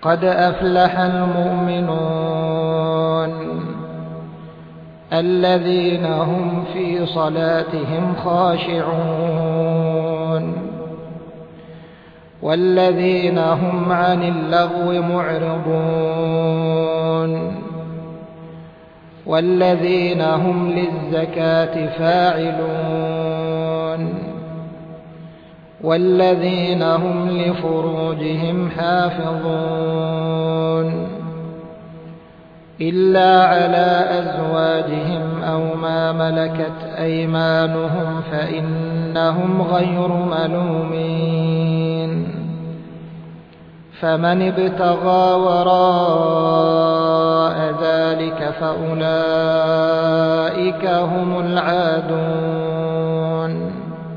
قد أفلح المؤمنون الذين هم في صلاتهم خاشعون والذين هم عن اللغو معرضون والذين هم للزكاة فاعلون والذين هم لفروجهم حافظون إلا على أزواجهم أو ما ملكت أيمانهم فإنهم غير ملومين فمن ابتغى وراء ذلك فأولئك هم العادون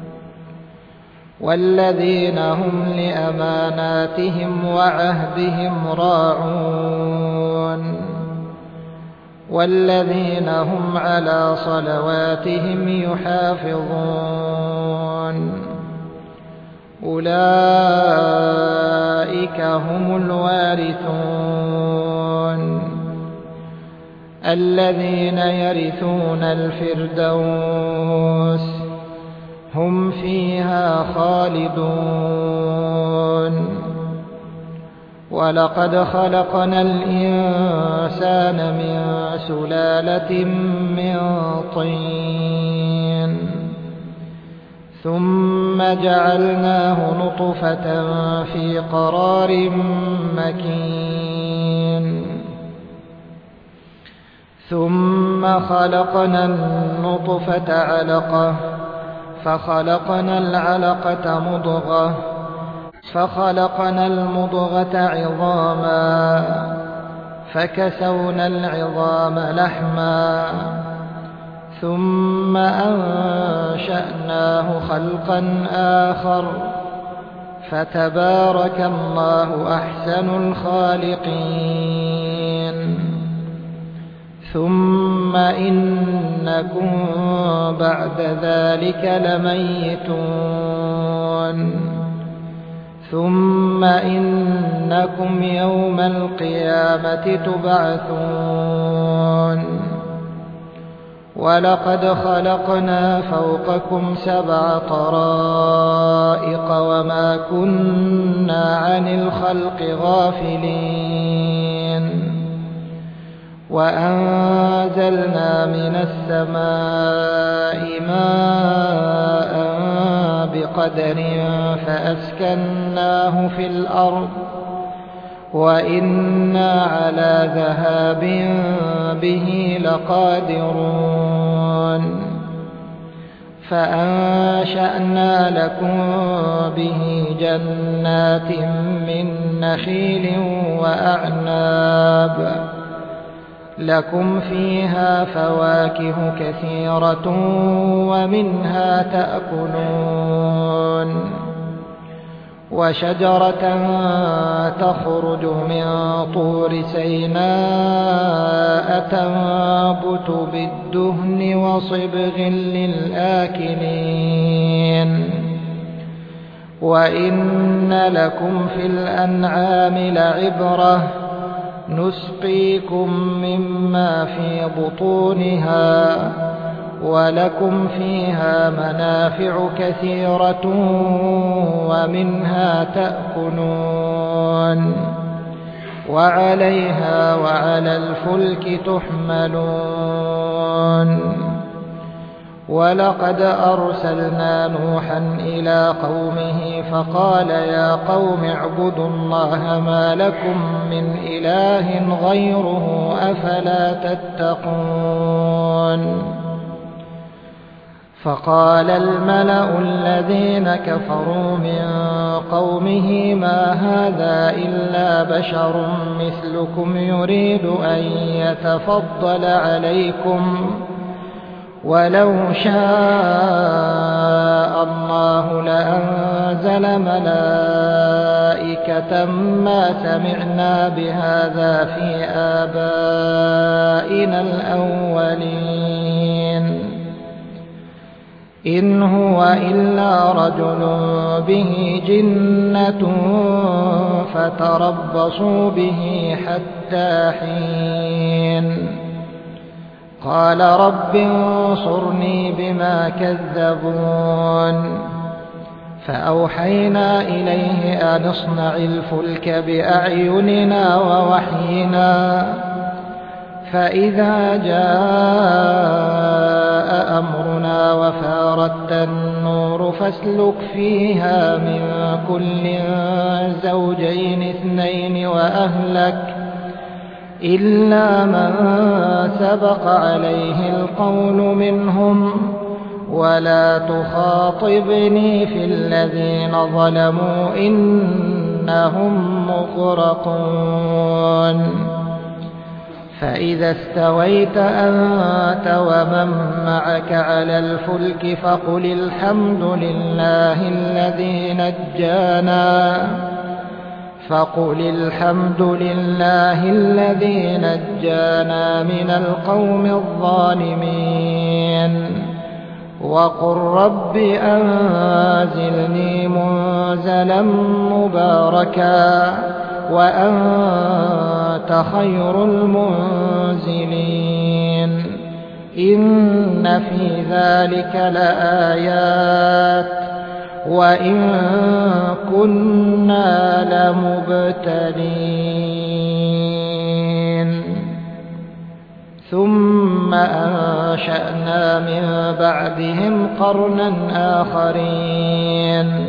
والذين هم لأماناتهم وعهدهم راعون والذين هم على صلواتهم يحافظون أولئك هم الوارثون الذين يرثون الفردوس هم فيها خالدون ولقد خلقنا الإنسان من سلالة من طين ثم جعلناه نطفة في قرار مكين ثم خلقنا النطفة علقة فخلقنا العلقة مضغة فخلقنا المضغة عظاما فكسونا العظام لحما ثم أنشأناه خلقا آخر فتبارك الله أحسن الخالقين ثم إنكم بعد ذلك لميتون ثم إنكم يوم القيامة تبعثون ولقد خلقنا فوقكم 7 طرائق وما كنا عن الخلق غافلين وأنزلنا من السماء ماء بقدر فأسكناه في الأرض وإنا على ذهاب به لقادرون فأنشأنا لكم به جنات من نخيل وأعناب لكم فيها فواكه كثيرة ومنها تأكلون وشجرة تخرج من طور سيناء تنبت بالدهن وصبغ للآكلين وإن لكم في الأنعام لعبرة نسقيكم مما في بطونها ولكم فيها منافع كثيرة ومنها تأكلون وعليها وعلى الفلك تحملون ولقد أرسلنا نوحا إلى قومه فقال يا قوم اعبدوا الله ما لكم من إله غيره أفلا تتقون فقال الملأ الذين كفروا من قومه ما هذا إلا بشر مثلكم يريد أن يتفضل عليكم ولو شاء الله لأنزل ملائكة ما سمعنا بهذا في آبائنا الأولين إن هو إلا رجل به جنة فتربصوا به حتى حين قال رب انصرني بما كذبون فأوحينا إليه أن اصنع الفلك بأعيننا ووحينا فإذا جاء أمرنا وفارت النور فاسلك فيها من كل زوجين اثنين وأهلك إلا من سبق عليه القول منهم ولا تخاطبني في الذين ظلموا إنهم مغرقون فإذا استويت أنت ومن معك على الفلك فقل الحمد لله الذي نجانا من القوم الظالمين وقل رب أنزلني منزلا مباركا وأنت خير المنزلين إن في ذلك لآيات وإن كنا لمبتلين ثم أنشأنا من بعدهم قرنا آخرين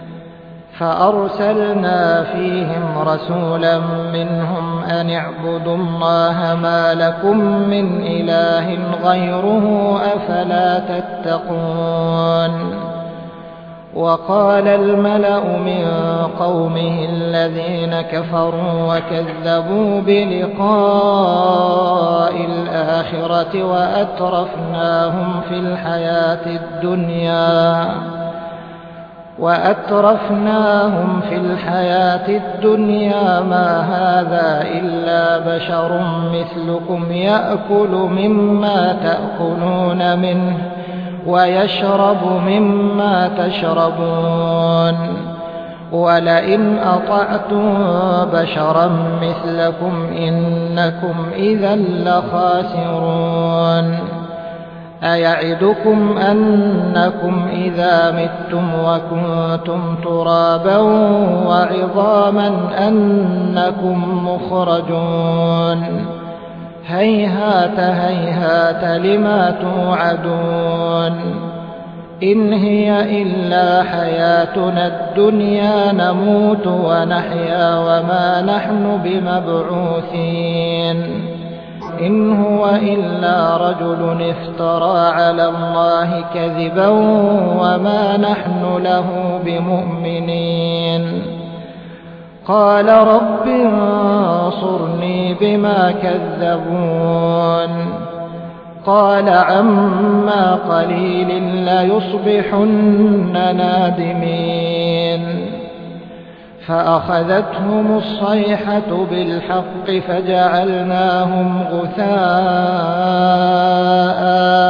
فأرسلنا فيهم رسولا منهم أن اعبدوا الله ما لكم من إله غيره أفلا تتقون وقال الملأ من قومه الذين كفروا وكذبوا بلقاء الآخرة وأترفناهم في الحياة الدنيا ما هذا إلا بشر مثلكم يأكل مما تأكلون منه ويشرب مما تشربون ولئن أطعتم بشرا مثلكم إنكم إذا لخاسرون أيعدكم أنكم إذا متم وكنتم ترابا وعظاما أنكم مخرجون هيهات هيهات لما توعدون إن هي إلا حياتنا الدنيا نموت ونحيا وما نحن بمبعوثين إن هو إلا رجل افترى على الله كذبا وما نحن له بمؤمنين قال رب انصرني بما كذبون قال عما قليل ليصبحن نادمين فأخذتهم الصيحة بالحق فجعلناهم غثاء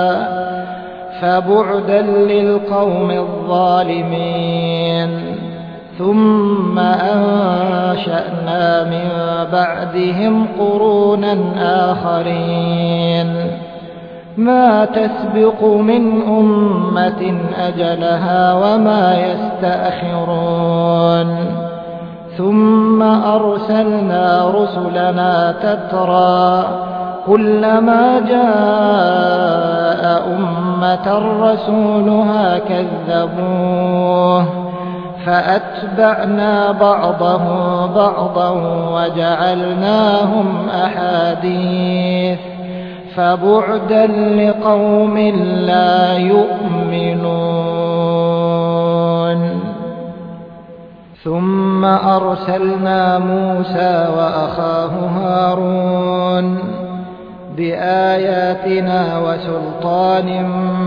فبعدا للقوم الظالمين ثم أنشأنا من بعدهم قرونا آخرين ما تسبق من أمة أجلها وما يستأخرون ثم أرسلنا رسلنا تترى كلما جاء أمة رسولها كذبوه فأتبعنا بعضهم بعضا وجعلناهم أحاديث فبعدا لقوم لا يؤمنون ثم أرسلنا موسى وأخاه هارون بآياتنا وسلطان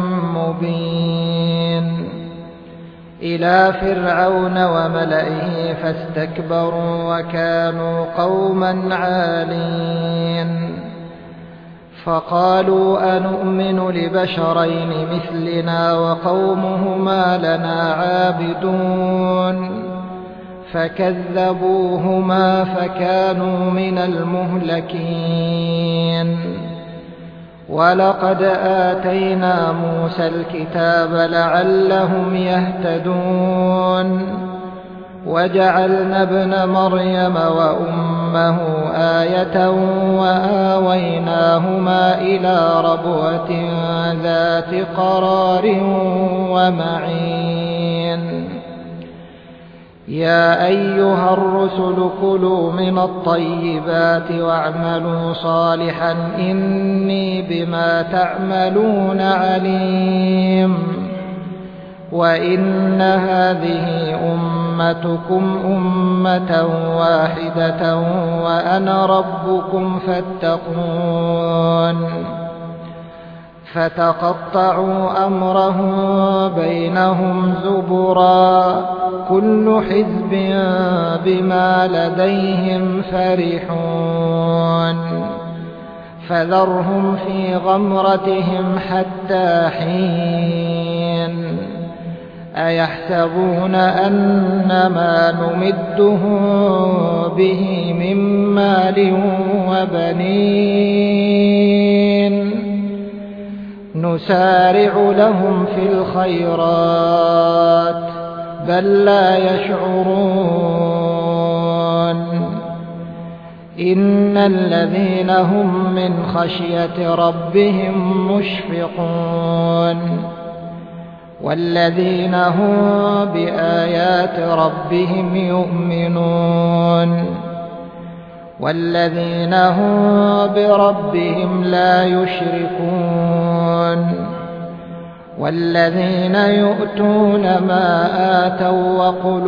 مبين إلى فرعون وملئه فاستكبروا وكانوا قوما عالين فقالوا أنؤمن لبشرين مثلنا وقومهما لنا عابدون فكذبوهما فكانوا من المهلكين. ولقد آتينا موسى الكتاب لعلهم يهتدون وجعلنا ابن مريم وأمه آية وآويناهما إلى ربوة ذات قرار ومعين. يا أيها الرسل كلوا من الطيبات واعملوا صالحا إني بما تعملون عليم. وإن هذه أمتكم أمة واحدة وأنا ربكم فاتقون. فتقطعوا أمرهم بينهم زبرا كل حزب بما لديهم فرحون. فذرهم في غمرتهم حتى حين. أيحسبون أن ما نمدهم به من مال وبنين نسارع لهم في الخيرات بل لا يشعرون. إن الذين هم من خشية ربهم مشفقون والذين هم بآيات ربهم يؤمنون والذين هم بربهم لا يشركون والذين يؤتون ما آتوا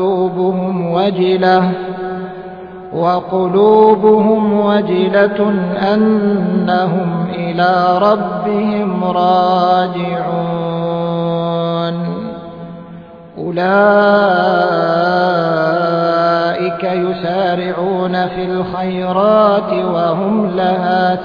وقلوبهم وجلة أنهم إلى ربهم راجعون. أولئك يسارعون في الخيرات وهم لها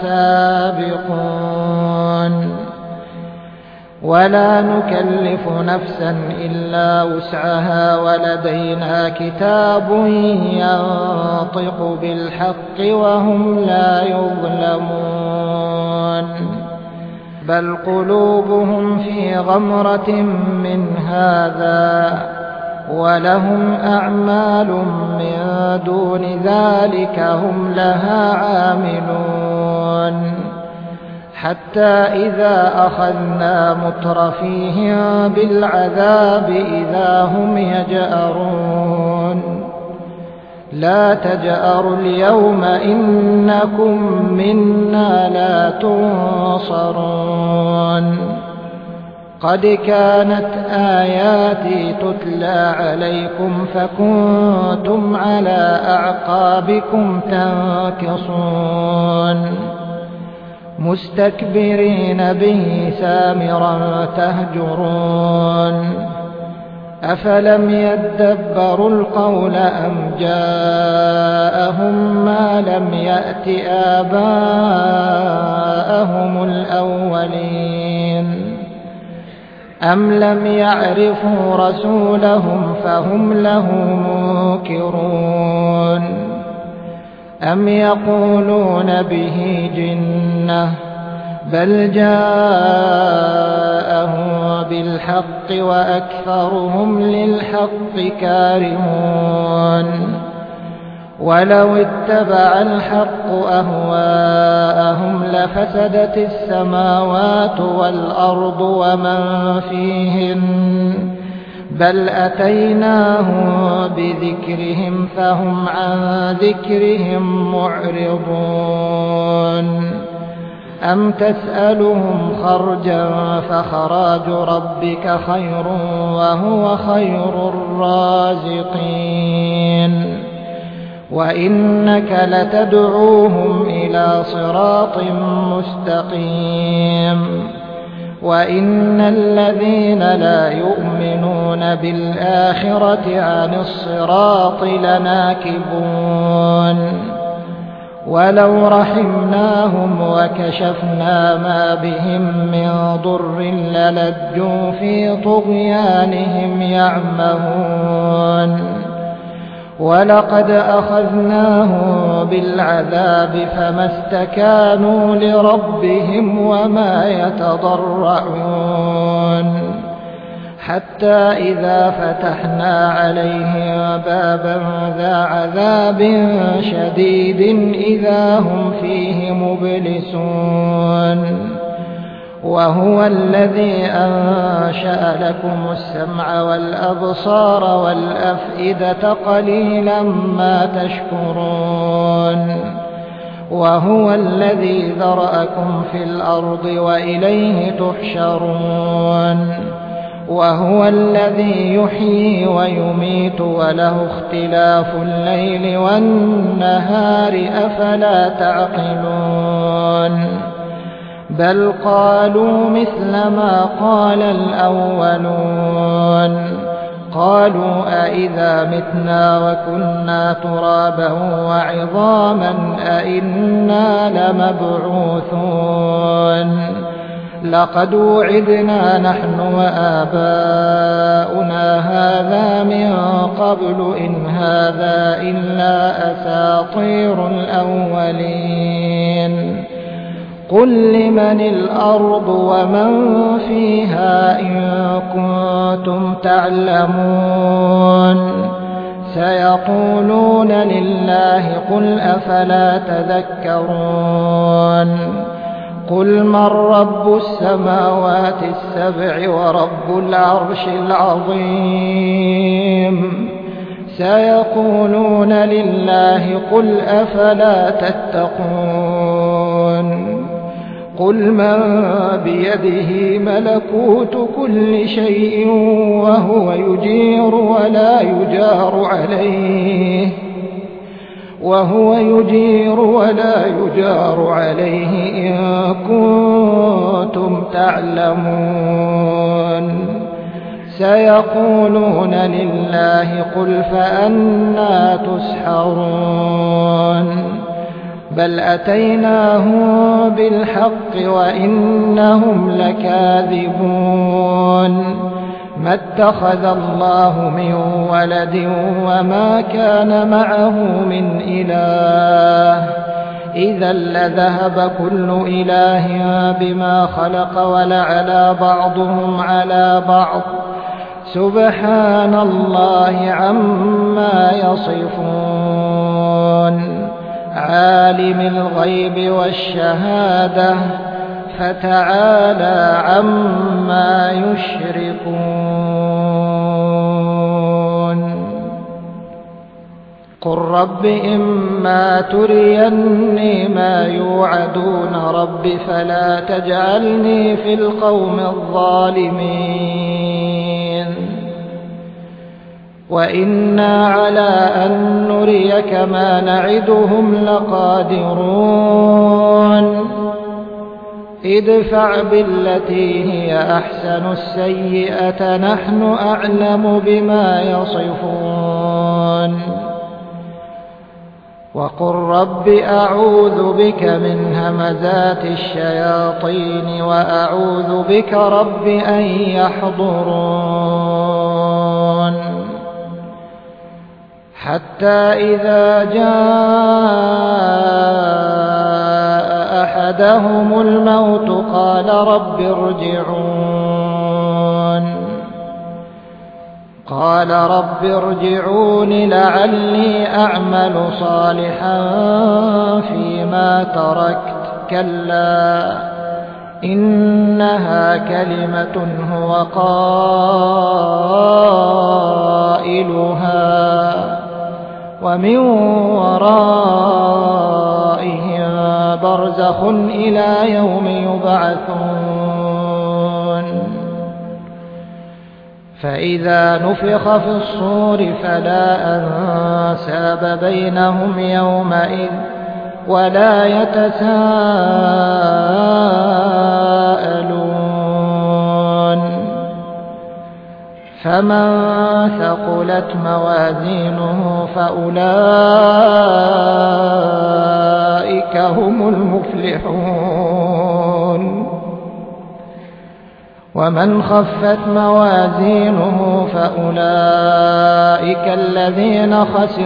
سابقون. ولا نكلف نفسا إلا وسعها ولدينا كتاب ينطق بالحق وهم لا يظلمون. بل قلوبهم في غمرة من هذا ولهم أعمال من دون ذلك هم لها عاملون. حتى إذا أخذنا مترفيهم بالعذاب إذا هم يجأرون. لا تجأروا اليوم إنكم منا لا تنصرون. قد كانت آياتي تتلى عليكم فكنتم على أعقابكم تنكصون. مستكبرين به سامرا تهجرون. أفلم يدبروا القول أم جاءهم ما لم يأت آباءهم الأولين. أم لم يعرفوا رسولهم فهم له منكرون. أم يقولون به جنة بل جاءهم بالحق وأكثرهم للحق كارهون. ولو اتبع الحق أهواءهم لفسدت السماوات والأرض ومن فيهن بل أتيناهم بذكرهم فهم عن ذكرهم معرضون. أم تسألهم خرجا فخراج ربك خير وهو خير الرازقين. وإنك لتدعوهم إلى صراط مستقيم. وإن الذين لا يؤمنون بالآخرة عن الصراط لناكبون. ولو رحمناهم وكشفنا ما بهم من ضر للجوا في طغيانهم يعمهون ولقد أخذناهم بالعذاب فما استكانوا لربهم وما يتضرعون حتى إذا فتحنا عليهم بابا ذا عذاب شديد إذا هم فيه مبلسون وهو الذي أنشأ لكم السمع والأبصار والأفئدة قليلا ما تشكرون وهو الذي ذرأكم في الأرض وإليه تحشرون وهو الذي يحيي ويميت وله اختلاف الليل والنهار أفلا تعقلون بل قالوا مثل ما قال الأولون قالوا أئذا متنا وكنا ترابا وعظاما أئنا لمبعوثون لقد وعدنا نحن وآباؤنا هذا من قبل إن هذا إلا أساطير الأولين قل لمن الأرض ومن فيها إن كنتم تعلمون سيقولون لله قل أفلا تذكرون قل من رب السماوات السبع ورب العرش العظيم سيقولون لله قل أفلا تتقون قل من بيده ملكوت كل شيء وهو يجير ولا يجار عليه إن كنتم تعلمون سيقولون لله قل فأنى تسحرون بل أتيناهم بالحق وإنهم لكاذبون ما اتخذ الله من ولد وما كان معه من إله إذا لذهب كل إله بما خلق ولعلى بعضهم على بعض سبحان الله عما يصفون عالم الغيب والشهادة فتعالى عما يشركون قل رب إما تريني ما يوعدون رب فلا تجعلني في القوم الظالمين وإنا على أن نريك ما نعدهم لقادرون ادفع بالتي هي أحسن السيئة نحن أعلم بما يصفون وقل رب أعوذ بك من همزات الشياطين وأعوذ بك رب أن يحضرون حتى إذا جاء أحدهم الموت قال رب ارجعون لعلي أعمل صالحا فيما تركت كلا إنها كلمة هو قائلها ومن ورائهم برزخ إلى يوم يبعثون فإذا نفخ في الصور فلا أنساب بينهم يومئذ ولا يتساءلون فمن ثقلت موازينه فأولئك هم المفلحون. ومن خفت موازينه فأولئك الذين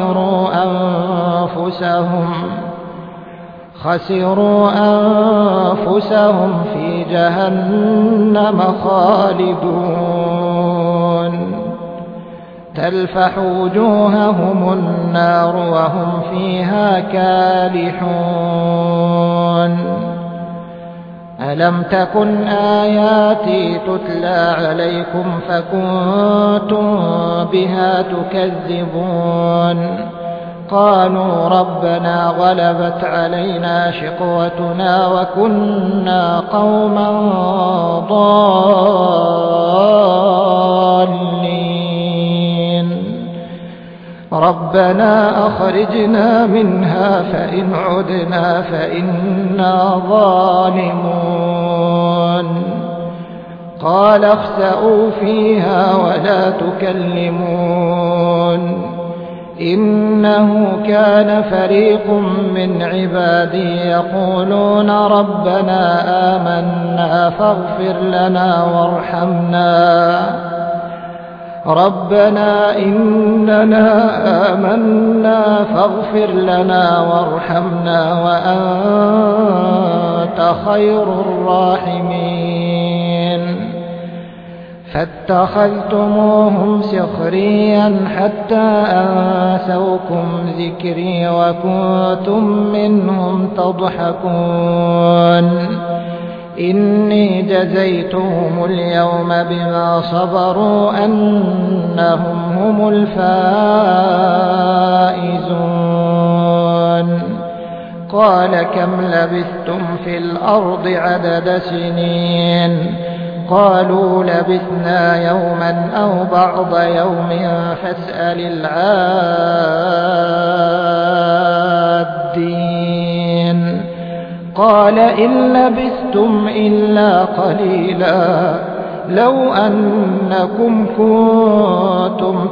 خسروا أنفسهم في جهنم خالدون تلفح وجوههم النار وهم فيها كالحون. ألم تكن آياتي تتلى عليكم فكنتم بها تكذبون قالوا ربنا غلبت علينا شقوتنا وكنا قوما ضالين ربنا أخرجنا منها فإن عدنا فإنا ظالمون قال اخسئوا فيها ولا تكلمون إنه كان فريق من عبادي يقولون ربنا آمنا فاغفر لنا وارحمنا ربنا إننا آمنا فاغفر لنا وارحمنا وأنت خير الراحمين فاتخذتموهم سخريا حتى أنسوكم ذكري وكنتم منهم تضحكون إني جزيتهم اليوم بما صبروا أنهم هم الفائزون قال كم لبثتم في الأرض عدد سنين قالوا لبثنا يوما أو بعض يوم فاسأل العادين قال إن لبثتم إلا قليلا لو أنكم كنتم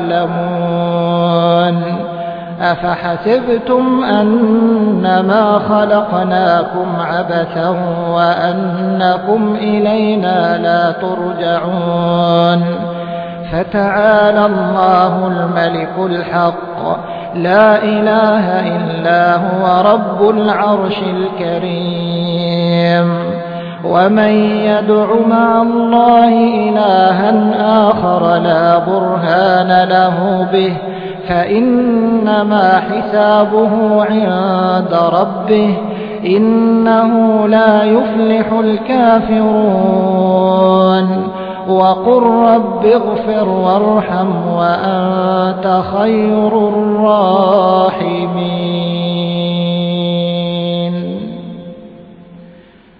تعلمون أفحسبتم أنما خلقناكم عبثا وأنكم إلينا لا ترجعون فتعالى الله الملك الحق لا إله إلا هو رب العرش الكريم ومن يدع مع الله إلها آخر لا برهان له به فإنما حسابه عند ربه إنه لا يفلح الكافرون وقل رب اغفر وارحم وأنت خير الراحمين.